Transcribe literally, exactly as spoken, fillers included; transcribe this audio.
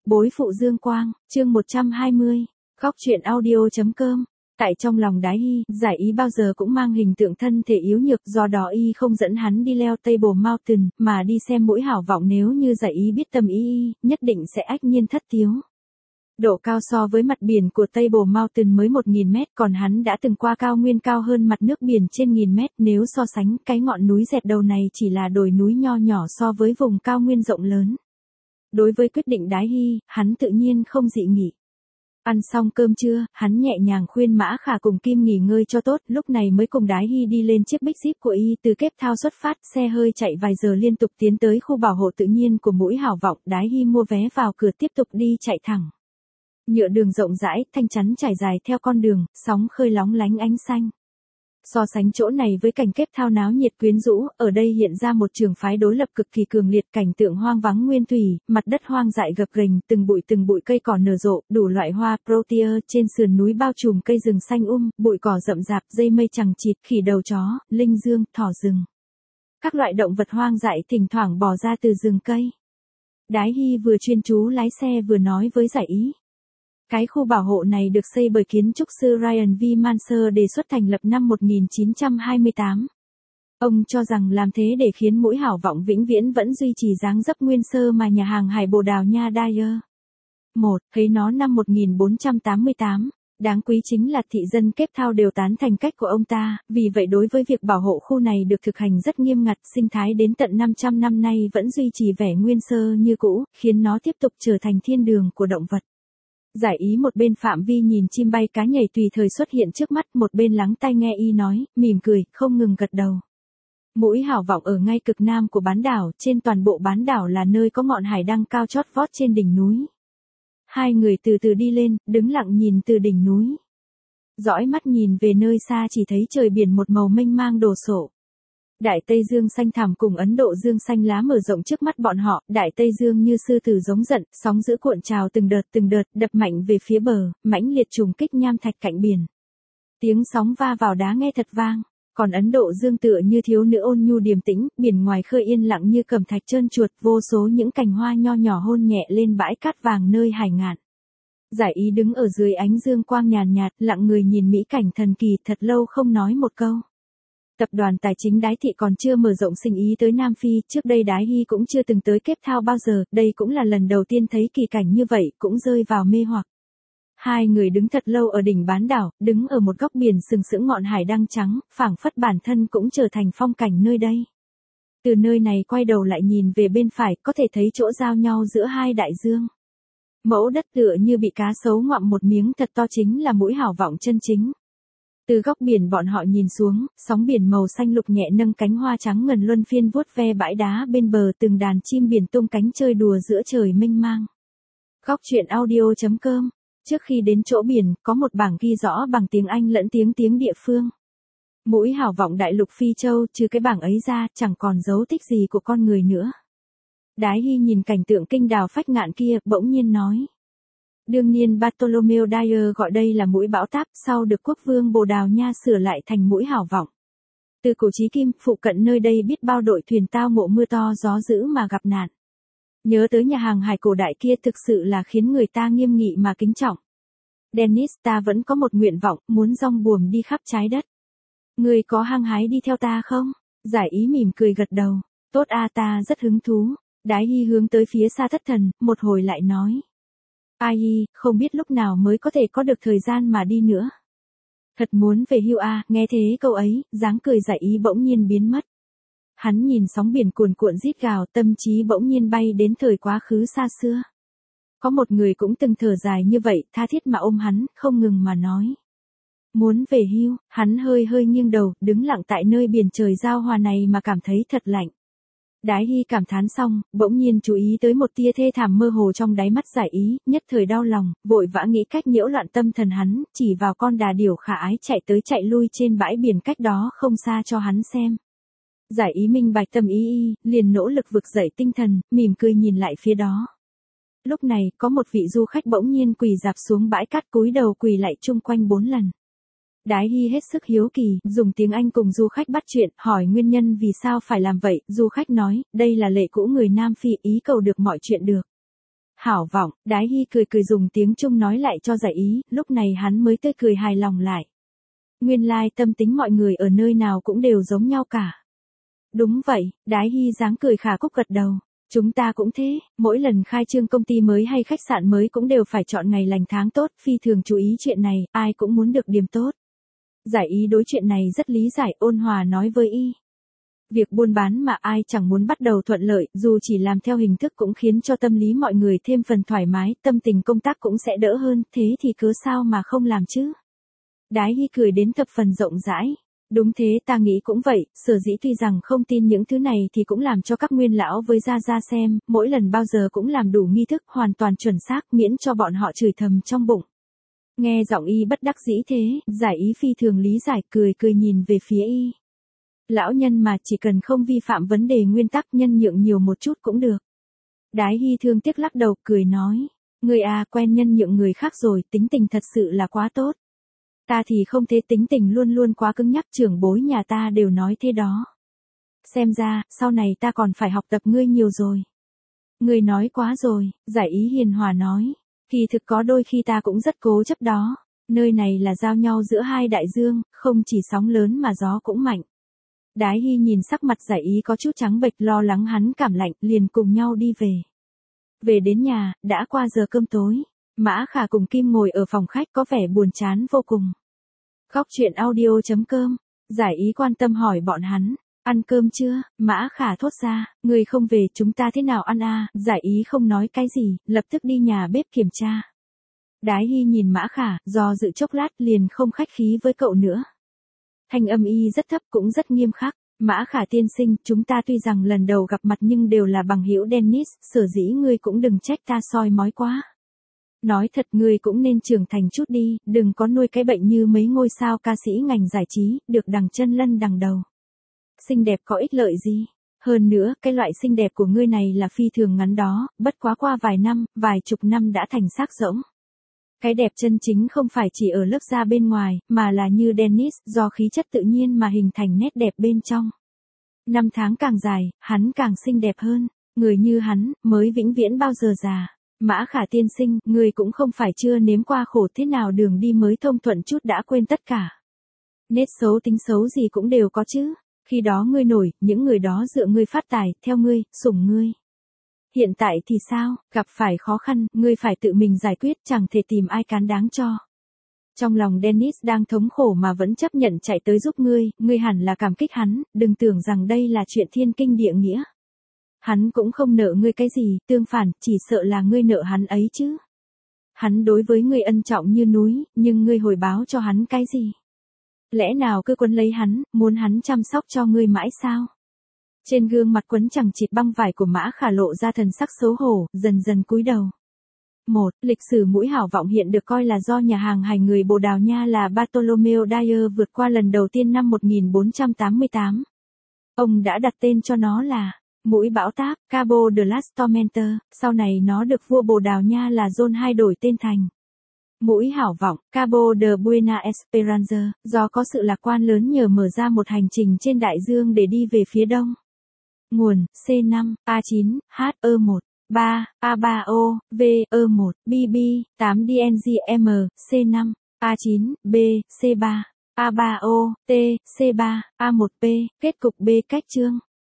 Bối phụ Dương Quang, chương một trăm hai mươi, góc truyện audio.com. Tại trong lòng Đái Hy, Giải Ý bao giờ cũng mang hình tượng thân thể yếu nhược, do đó y không dẫn hắn đi leo Table Mountain, mà đi xem Mũi Hảo Vọng. Nếu như Giải Ý biết tâm ý y, nhất định sẽ ách nhiên thất tiếu. Độ cao so với mặt biển của Table Mountain mới một nghìn mét, còn hắn đã từng qua cao nguyên cao hơn mặt nước biển trên nghìn mét. Nếu so sánh, cái ngọn núi dẹt đầu này chỉ là đồi núi nho nhỏ so với vùng cao nguyên rộng lớn. Đối với quyết định Đái Hy, hắn tự nhiên không dị nghị. Ăn xong cơm trưa, hắn nhẹ nhàng khuyên Mã Khả cùng Kim nghỉ ngơi cho tốt, lúc này mới cùng Đái Hy đi lên chiếc Big Jeep của y. Từ Cape Town xuất phát, xe hơi chạy vài giờ liên tục tiến tới khu bảo hộ tự nhiên của Mũi Hảo Vọng. Đái Hy mua vé vào cửa tiếp tục đi chạy thẳng. Nhựa đường rộng rãi, thanh chắn trải dài theo con đường, sóng khơi lóng lánh ánh xanh. So sánh chỗ này với cảnh Cape Town náo nhiệt quyến rũ, ở đây hiện ra một trường phái đối lập cực kỳ cường liệt, cảnh tượng hoang vắng nguyên thủy, mặt đất hoang dại gập ghềnh, từng bụi từng bụi cây cỏ nở rộ, đủ loại hoa protea trên sườn núi bao trùm cây rừng xanh um, bụi cỏ rậm rạp, dây mây chằng chịt, khỉ đầu chó, linh dương, thỏ rừng. Các loại động vật hoang dại thỉnh thoảng bò ra từ rừng cây. Đái Hy vừa chuyên chú lái xe vừa nói với Giải Ý. Cái khu bảo hộ này được xây bởi kiến trúc sư Ryan V. Manser, đề xuất thành lập năm một nghìn chín trăm hai mươi tám. Ông cho rằng làm thế để khiến Mũi Hảo Vọng vĩnh viễn vẫn duy trì dáng dấp nguyên sơ mà nhà hàng hải Bồ Đào Nha Dyer. một. Thấy nó năm một nghìn bốn trăm tám mươi tám. Đáng quý chính là thị dân Cape Town đều tán thành cách của ông ta, vì vậy đối với việc bảo hộ khu này được thực hành rất nghiêm ngặt, sinh thái đến tận năm trăm năm nay vẫn duy trì vẻ nguyên sơ như cũ, khiến nó tiếp tục trở thành thiên đường của động vật. Giải Ý một bên phạm vi nhìn chim bay cá nhảy tùy thời xuất hiện trước mắt, một bên lắng tai nghe y nói, mỉm cười, không ngừng gật đầu. Mũi Hảo Vọng ở ngay cực nam của bán đảo, trên toàn bộ bán đảo là nơi có ngọn hải đăng cao chót vót trên đỉnh núi. Hai người từ từ đi lên, đứng lặng nhìn từ đỉnh núi. Dõi mắt nhìn về nơi xa chỉ thấy trời biển một màu mênh mang đồ sộ. Đại Tây Dương xanh thẳm cùng Ấn Độ Dương xanh lá mở rộng trước mắt bọn họ, Đại Tây Dương như sư tử giống giận, sóng dữ cuộn trào từng đợt từng đợt, đập mạnh về phía bờ, mãnh liệt trùng kích nham thạch cạnh biển. Tiếng sóng va vào đá nghe thật vang, còn Ấn Độ Dương tựa như thiếu nữ ôn nhu điềm tĩnh, biển ngoài khơi yên lặng như cẩm thạch trơn chuột, vô số những cành hoa nho nhỏ hôn nhẹ lên bãi cát vàng nơi hải ngạn. Giải Ý đứng ở dưới ánh dương quang nhàn nhạt, lặng người nhìn mỹ cảnh thần kỳ, thật lâu không nói một câu. Tập đoàn tài chính Đái Thị còn chưa mở rộng sinh ý tới Nam Phi, trước đây Đái Hy cũng chưa từng tới Cape Town bao giờ, đây cũng là lần đầu tiên thấy kỳ cảnh như vậy, cũng rơi vào mê hoặc. Hai người đứng thật lâu ở đỉnh bán đảo, đứng ở một góc biển sừng sững ngọn hải đăng trắng, phảng phất bản thân cũng trở thành phong cảnh nơi đây. Từ nơi này quay đầu lại nhìn về bên phải, có thể thấy chỗ giao nhau giữa hai đại dương. Mẫu đất tựa như bị cá sấu ngoạm một miếng thật to chính là Mũi Hảo Vọng chân chính. Từ góc biển bọn họ nhìn xuống, sóng biển màu xanh lục nhẹ nâng cánh hoa trắng ngần luân phiên vuốt ve bãi đá bên bờ, từng đàn chim biển tung cánh chơi đùa giữa trời mênh mang. Góc truyện audio.com. Trước khi đến chỗ biển, có một bảng ghi rõ bằng tiếng Anh lẫn tiếng tiếng địa phương. Mũi Hảo Vọng đại lục Phi Châu, trừ cái bảng ấy ra, chẳng còn dấu tích gì của con người nữa. Đái Hy nhìn cảnh tượng kinh đào phách ngạn kia, bỗng nhiên nói. Đương nhiên Bartholomew Dyer gọi đây là mũi bão táp, sau được quốc vương Bồ Đào Nha sửa lại thành Mũi Hảo Vọng. Từ cổ chí kim, phụ cận nơi đây biết bao đội thuyền tao ngộ mưa to gió dữ mà gặp nạn. Nhớ tới nhà hàng hải cổ đại kia thực sự là khiến người ta nghiêm nghị mà kính trọng. Dennis, ta vẫn có một nguyện vọng, muốn dong buồm đi khắp trái đất. Người có hăng hái đi theo ta không? Giải Ý mỉm cười gật đầu. Tốt a, ta rất hứng thú. Đái Hy hướng tới phía xa thất thần, một hồi lại nói. Ai, không biết lúc nào mới có thể có được thời gian mà đi nữa. Thật muốn về hưu a, nghe thế câu ấy, dáng cười Giải Ý bỗng nhiên biến mất. Hắn nhìn sóng biển cuồn cuộn rít gào, tâm trí bỗng nhiên bay đến thời quá khứ xa xưa. Có một người cũng từng thở dài như vậy, tha thiết mà ôm hắn, không ngừng mà nói. Muốn về hưu, hắn hơi hơi nghiêng đầu, đứng lặng tại nơi biển trời giao hòa này mà cảm thấy thật lạnh. Đái Hy cảm thán xong, bỗng nhiên chú ý tới một tia thê thảm mơ hồ trong đáy mắt Giải Ý, nhất thời đau lòng, vội vã nghĩ cách nhiễu loạn tâm thần hắn, chỉ vào con đà điểu khả ái chạy tới chạy lui trên bãi biển cách đó không xa cho hắn xem. Giải Ý minh bạch tâm ý y, liền nỗ lực vực dậy tinh thần, mỉm cười nhìn lại phía đó. Lúc này, có một vị du khách bỗng nhiên quỳ dạp xuống bãi cát cúi đầu quỳ lạy chung quanh bốn lần. Đái Hy hết sức hiếu kỳ, dùng tiếng Anh cùng du khách bắt chuyện, hỏi nguyên nhân vì sao phải làm vậy, du khách nói, đây là lệ cũ người Nam Phi, ý cầu được mọi chuyện được. Hảo vọng, Đái Hy cười cười dùng tiếng Trung nói lại cho Giải Ý, lúc này hắn mới tươi cười hài lòng lại. Nguyên lai tâm tính mọi người ở nơi nào cũng đều giống nhau cả. Đúng vậy, Đái Hy dáng cười khả cúc gật đầu. Chúng ta cũng thế, mỗi lần khai trương công ty mới hay khách sạn mới cũng đều phải chọn ngày lành tháng tốt, phi thường chú ý chuyện này, ai cũng muốn được điểm tốt. Giải Ý đối chuyện này rất lý giải, ôn hòa nói với y. Việc buôn bán mà ai chẳng muốn bắt đầu thuận lợi, dù chỉ làm theo hình thức cũng khiến cho tâm lý mọi người thêm phần thoải mái, tâm tình công tác cũng sẽ đỡ hơn, thế thì cớ sao mà không làm chứ? Đái Hy cười đến thập phần rộng rãi. Đúng thế, ta nghĩ cũng vậy, sở dĩ tuy rằng không tin những thứ này thì cũng làm cho các nguyên lão với Gia Gia xem, mỗi lần bao giờ cũng làm đủ nghi thức hoàn toàn chuẩn xác miễn cho bọn họ chửi thầm trong bụng. Nghe giọng y bất đắc dĩ thế, Giải Ý phi thường lý giải cười cười nhìn về phía y. Lão nhân mà chỉ cần không vi phạm vấn đề nguyên tắc nhân nhượng nhiều một chút cũng được. Đái Hy thương tiếc lắc đầu cười nói, người à quen nhân nhượng người khác rồi, tính tình thật sự là quá tốt. Ta thì không thế, tính tình luôn luôn quá cứng nhắc, trưởng bối nhà ta đều nói thế đó. Xem ra, sau này ta còn phải học tập ngươi nhiều rồi. Ngươi nói quá rồi, Giải Ý hiền hòa nói. Kỳ thực có đôi khi ta cũng rất cố chấp đó. Nơi này là giao nhau giữa hai đại dương, không chỉ sóng lớn mà gió cũng mạnh. Đái Hy nhìn sắc mặt Giải Ý có chút trắng bệch, lo lắng hắn cảm lạnh, liền cùng nhau đi về. Về đến nhà, đã qua giờ cơm tối. Mã Khả cùng Kim ngồi ở phòng khách có vẻ buồn chán vô cùng. Góc truyện audio chấm com, Giải Ý quan tâm hỏi bọn hắn, ăn cơm chưa? Mã Khả thốt ra, người không về chúng ta thế nào ăn à? Giải Ý không nói cái gì, lập tức đi nhà bếp kiểm tra. Đái Hy nhìn Mã Khả, do dự chốc lát liền không khách khí với cậu nữa. Thanh âm y rất thấp cũng rất nghiêm khắc. Mã Khả tiên sinh, chúng ta tuy rằng lần đầu gặp mặt nhưng đều là bằng hữu Dennis, sở dĩ ngươi cũng đừng trách ta soi mói quá. Nói thật ngươi cũng nên trưởng thành chút đi, đừng có nuôi cái bệnh như mấy ngôi sao ca sĩ ngành giải trí, được đằng chân lân đằng đầu. Xinh đẹp có ích lợi gì? Hơn nữa, cái loại xinh đẹp của ngươi này là phi thường ngắn đó, bất quá qua vài năm, vài chục năm đã thành xác rỗng. Cái đẹp chân chính không phải chỉ ở lớp da bên ngoài, mà là như Dennis, do khí chất tự nhiên mà hình thành nét đẹp bên trong. Năm tháng càng dài, hắn càng xinh đẹp hơn, người như hắn, mới vĩnh viễn bao giờ già. Mã Khả tiên sinh, người cũng không phải chưa nếm qua khổ thế nào đường đi mới thông thuận chút đã quên tất cả. Nết xấu tính xấu gì cũng đều có chứ, khi đó ngươi nổi, những người đó dựa ngươi phát tài, theo ngươi, sủng ngươi. Hiện tại thì sao, gặp phải khó khăn, ngươi phải tự mình giải quyết, chẳng thể tìm ai cán đáng cho. Trong lòng Dennis đang thống khổ mà vẫn chấp nhận chạy tới giúp ngươi, ngươi hẳn là cảm kích hắn, đừng tưởng rằng đây là chuyện thiên kinh địa nghĩa. Hắn cũng không nợ ngươi cái gì, tương phản, chỉ sợ là ngươi nợ hắn ấy chứ. Hắn đối với ngươi ân trọng như núi, nhưng ngươi hồi báo cho hắn cái gì? Lẽ nào cứ quấn lấy hắn, muốn hắn chăm sóc cho ngươi mãi sao? Trên gương mặt quấn chẳng chịt băng vải của Mã Khả lộ ra thần sắc xấu hổ, dần dần cúi đầu. một. Lịch sử mũi hảo vọng hiện được coi là do nhà hàng hành người Bồ Đào Nha là Bartolomeo Dyer vượt qua lần đầu tiên năm một nghìn bốn trăm tám mươi tám. Ông đã đặt tên cho nó là mũi bão táp, Cabo de las Tormentas, sau này nó được vua Bồ Đào Nha là John hai đổi tên thành mũi hảo vọng, Cabo de Buena Esperanza, do có sự lạc quan lớn nhờ mở ra một hành trình trên đại dương để đi về phía đông. Nguồn, C năm, A chín, H E một, ba, A ba O, V, E một, B B, tám D N G M, C năm, A chín, B, C ba, A ba O, T, C ba, A một P, kết cục B cách chương.